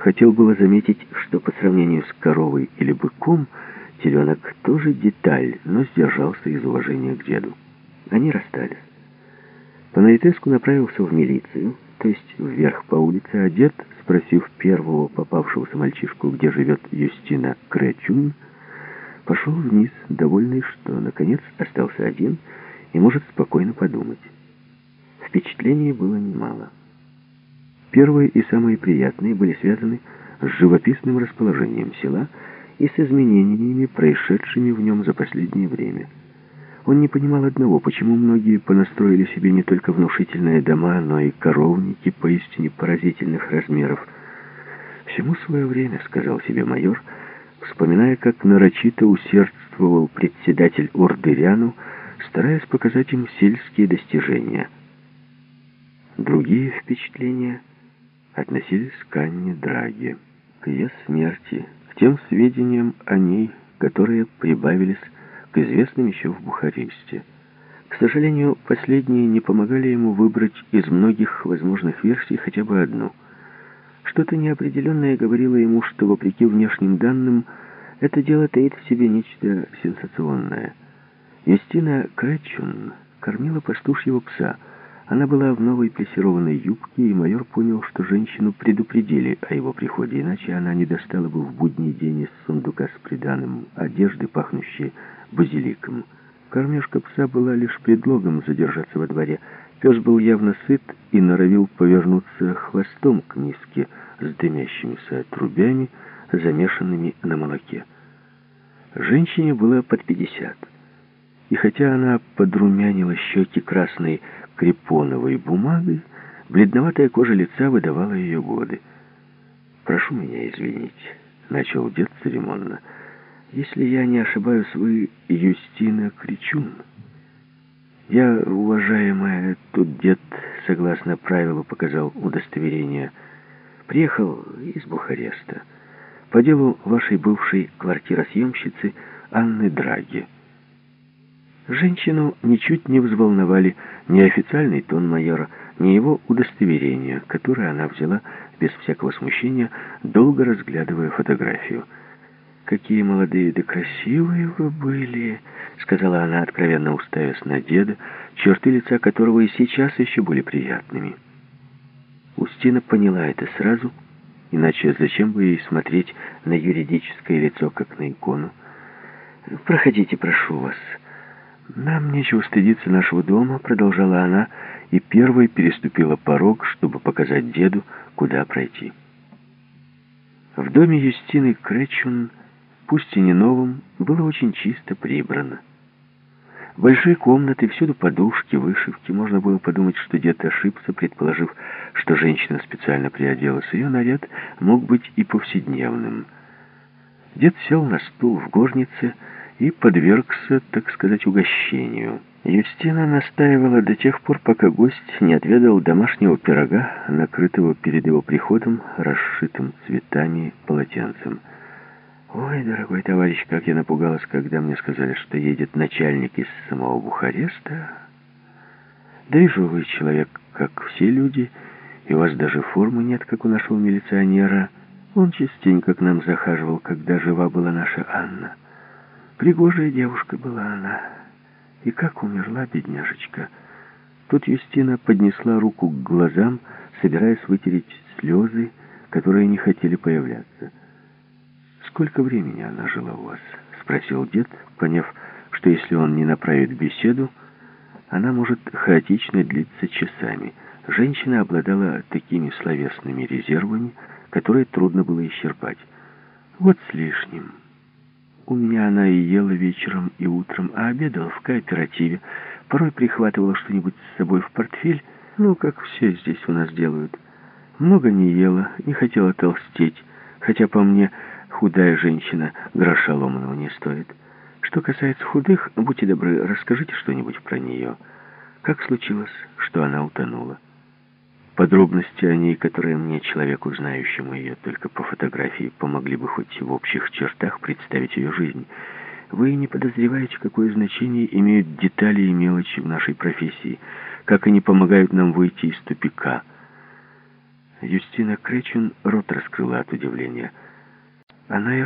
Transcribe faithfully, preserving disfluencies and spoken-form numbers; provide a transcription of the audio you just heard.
хотел было заметить, что по сравнению с коровой или быком, теленок тоже деталь, но сдержался из уважения к деду. Они расстались. Панаитеску направился в милицию, то есть вверх по улице, а дед, спросив первого попавшегося мальчишку, где живет Юстина Кречун, пошел вниз, довольный, что, наконец, остался один и может спокойно подумать. Впечатлений было немало. Первые и самые приятные были связаны с живописным расположением села и с изменениями, происшедшими в нем за последнее время. Он не понимал одного, почему многие понастроили себе не только внушительные дома, но и коровники поистине поразительных размеров. «Всему свое время», — сказал себе майор, вспоминая, как нарочито усердствовал председатель Ордыряну, стараясь показать им сельские достижения. Другие впечатления относились к Анне Драге, к ее смерти, к тем сведениям о ней, которые прибавились к известным еще в Бухаресте. К сожалению, последние не помогали ему выбрать из многих возможных версий хотя бы одну. Что-то неопределенное говорило ему, что, вопреки внешним данным, это дело таит в себе нечто сенсационное. Юстина Кречун кормила пастушьего пса. Она была в новой плессированной юбке, и майор понял, что женщину предупредили о его приходе, иначе она не достала бы в будний день из сундука с приданым одежды, пахнущей базиликом. Кормежка пса была лишь предлогом задержаться во дворе. Пес был явно сыт и норовил повернуться хвостом к миске с дымящимися трубями, замешанными на молоке. Женщине было под пятьдесят. И хотя она подрумянила щеки красной крепоновой бумагой, бледноватая кожа лица выдавала ее годы. «Прошу меня извинить», — начал дед церемонно. «Если я не ошибаюсь, вы Юстина Кречун?» «Я, уважаемая, тут дед, согласно правилу, показал удостоверение. Приехал из Бухареста по делу вашей бывшей квартиросъемщицы Анны Драги». Женщину ничуть не взволновали ни официальный тон майора, ни его удостоверение, которое она взяла без всякого смущения, долго разглядывая фотографию. «Какие молодые да красивые вы были», — сказала она, откровенно уставясь на деда, черты лица которого и сейчас еще были приятными. Устина поняла это сразу, иначе зачем бы ей смотреть на юридическое лицо, как на икону. «Проходите, прошу вас». «Нам нечего стыдиться нашего дома», — продолжала она, и первой переступила порог, чтобы показать деду, куда пройти. В доме Юстины Кречун, пусть и не новом, было очень чисто прибрано. Большие комнаты, всюду подушки, вышивки. Можно было подумать, что дед ошибся, предположив, что женщина специально приоделась. Ее наряд мог быть и повседневным. Дед сел на стул в горнице и подвергся, так сказать, угощению. Юстина настаивала до тех пор, пока гость не отведал домашнего пирога, накрытого перед его приходом расшитым цветами полотенцем. «Ой, дорогой товарищ, как я напугалась, когда мне сказали, что едет начальник из самого Бухареста. Да вижу, вы человек, как все люди, и у вас даже формы нет, как у нашего милиционера. Он частенько к нам захаживал, когда жива была наша Анна. Пригожая девушка была она. И как умерла, бедняжечка». Тут Юстина поднесла руку к глазам, собираясь вытереть слезы, которые не хотели появляться. «Сколько времени она жила у вас?» — спросил дед, поняв, что если он не направит беседу, она может хаотично длиться часами. Женщина обладала такими словесными резервами, которые трудно было исчерпать. «Вот с лишним. У меня она и ела вечером, и утром, а обедала в кооперативе. Порой прихватывала что-нибудь с собой в портфель, ну, как все здесь у нас делают. Много не ела, не хотела толстеть, хотя, по мне, худая женщина гроша ломаного не стоит. Что касается худых, будьте добры, расскажите что-нибудь про нее. Как случилось, что она утонула?» Подробности о ней, которые мне, человеку, знающему ее только по фотографии, помогли бы хоть в общих чертах представить ее жизнь. Вы не подозреваете, какое значение имеют детали и мелочи в нашей профессии, как они помогают нам выйти из тупика. Юстина Кречун рот раскрыла от удивления. Она и